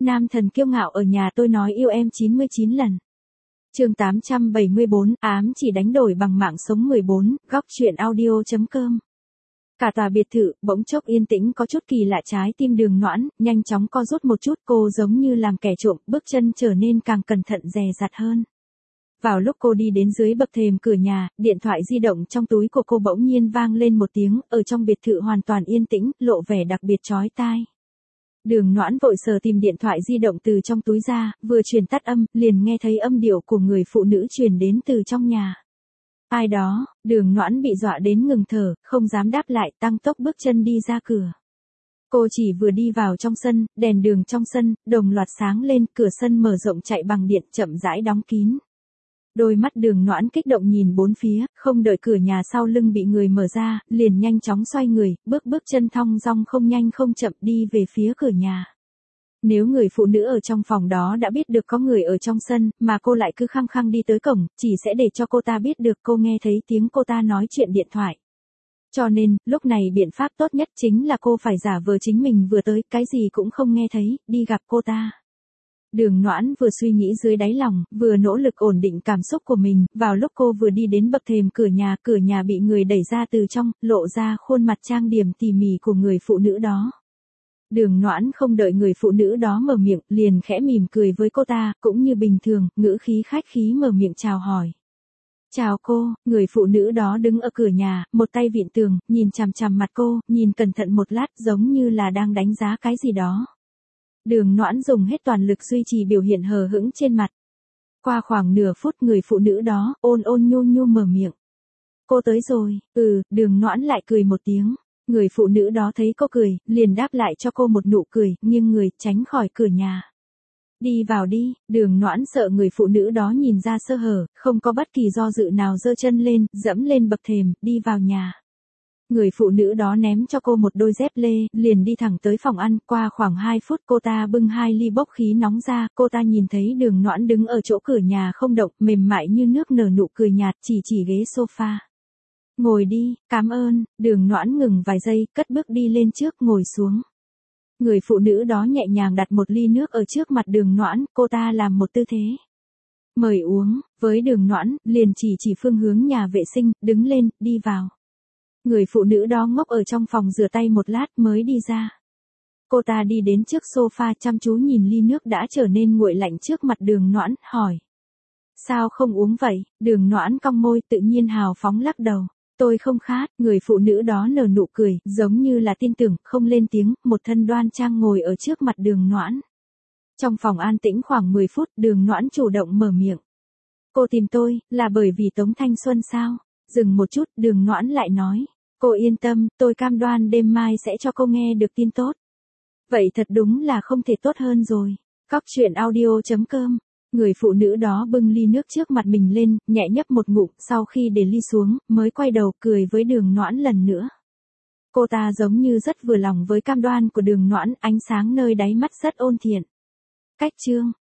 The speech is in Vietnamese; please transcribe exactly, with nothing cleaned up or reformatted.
Nam thần kiêu ngạo ở nhà tôi nói yêu em chín mươi chín lần. Chương tám trăm bảy mươi bốn, ám chỉ đánh đổi bằng mạng sống mười bốn, góc truyện audio chấm com. Cả tòa biệt thự, bỗng chốc yên tĩnh có chút kỳ lạ, trái tim Đường Noãn, nhanh chóng co rút một chút, cô giống như làm kẻ trộm, bước chân trở nên càng cẩn thận dè dặt hơn. Vào lúc cô đi đến dưới bậc thềm cửa nhà, điện thoại di động trong túi của cô bỗng nhiên vang lên một tiếng, ở trong biệt thự hoàn toàn yên tĩnh, lộ vẻ đặc biệt chói tai. Đường Noãn vội sờ tìm điện thoại di động từ trong túi ra, vừa truyền tắt âm, liền nghe thấy âm điệu của người phụ nữ truyền đến từ trong nhà. Ai đó? Đường Noãn bị dọa đến ngừng thở, không dám đáp lại, tăng tốc bước chân đi ra cửa. Cô chỉ vừa đi vào trong sân, đèn đường trong sân, đồng loạt sáng lên, cửa sân mở rộng chạy bằng điện, chậm rãi đóng kín. Đôi mắt Đường Noãn kích động nhìn bốn phía, không đợi cửa nhà sau lưng bị người mở ra, liền nhanh chóng xoay người, bước bước chân thong dong không nhanh không chậm đi về phía cửa nhà. Nếu người phụ nữ ở trong phòng đó đã biết được có người ở trong sân, mà cô lại cứ khăng khăng đi tới cổng, chỉ sẽ để cho cô ta biết được cô nghe thấy tiếng cô ta nói chuyện điện thoại. Cho nên, lúc này biện pháp tốt nhất chính là cô phải giả vờ chính mình vừa tới, cái gì cũng không nghe thấy, đi gặp cô ta. Đường Noãn vừa suy nghĩ dưới đáy lòng, vừa nỗ lực ổn định cảm xúc của mình, vào lúc cô vừa đi đến bậc thềm cửa nhà, cửa nhà bị người đẩy ra từ trong, lộ ra khuôn mặt trang điểm tỉ mỉ của người phụ nữ đó. Đường Noãn không đợi người phụ nữ đó mở miệng, liền khẽ mỉm cười với cô ta, cũng như bình thường, ngữ khí khách khí mở miệng chào hỏi. Chào cô, người phụ nữ đó đứng ở cửa nhà, một tay vịn tường, nhìn chằm chằm mặt cô, nhìn cẩn thận một lát giống như là đang đánh giá cái gì đó. Đường Noãn dùng hết toàn lực duy trì biểu hiện hờ hững trên mặt. Qua khoảng nửa phút người phụ nữ đó, ôn ôn nhu nhu mở miệng. Cô tới rồi, ừ, Đường Noãn lại cười một tiếng. Người phụ nữ đó thấy cô cười, liền đáp lại cho cô một nụ cười, nghiêng người, tránh khỏi cửa nhà. Đi vào đi, Đường Noãn sợ người phụ nữ đó nhìn ra sơ hở, không có bất kỳ do dự nào giơ chân lên, dẫm lên bậc thềm, đi vào nhà. Người phụ nữ đó ném cho cô một đôi dép lê, liền đi thẳng tới phòng ăn, qua khoảng hai phút cô ta bưng hai ly bốc khí nóng ra, cô ta nhìn thấy Đường Noãn đứng ở chỗ cửa nhà không động, mềm mại như nước nở nụ cười nhạt, chỉ chỉ ghế sofa. Ngồi đi, cảm ơn, Đường Noãn ngừng vài giây, cất bước đi lên trước, ngồi xuống. Người phụ nữ đó nhẹ nhàng đặt một ly nước ở trước mặt Đường Noãn, cô ta làm một tư thế. Mời uống, với Đường Noãn, liền chỉ chỉ phương hướng nhà vệ sinh, đứng lên, đi vào. Người phụ nữ đó ngốc ở trong phòng rửa tay một lát mới đi ra. Cô ta đi đến trước sofa chăm chú nhìn ly nước đã trở nên nguội lạnh trước mặt Đường Noãn, hỏi. Sao không uống vậy? Đường Noãn cong môi tự nhiên hào phóng lắc đầu. Tôi không khát, người phụ nữ đó nở nụ cười, giống như là tin tưởng, không lên tiếng, một thân đoan trang ngồi ở trước mặt Đường Noãn. Trong phòng an tĩnh khoảng mười phút, Đường Noãn chủ động mở miệng. Cô tìm tôi, là bởi vì Tống Thanh Xuân sao? Dừng một chút, Đường Noãn lại nói. Cô yên tâm, tôi cam đoan đêm mai sẽ cho cô nghe được tin tốt. Vậy thật đúng là không thể tốt hơn rồi. Góc truyện audio chấm com. Người phụ nữ đó bưng ly nước trước mặt mình lên, nhẹ nhấp một ngụm, sau khi để ly xuống, mới quay đầu cười với Đường Noãn lần nữa. Cô ta giống như rất vừa lòng với cam đoan của Đường Noãn, ánh sáng nơi đáy mắt rất ôn thiện. Cách chương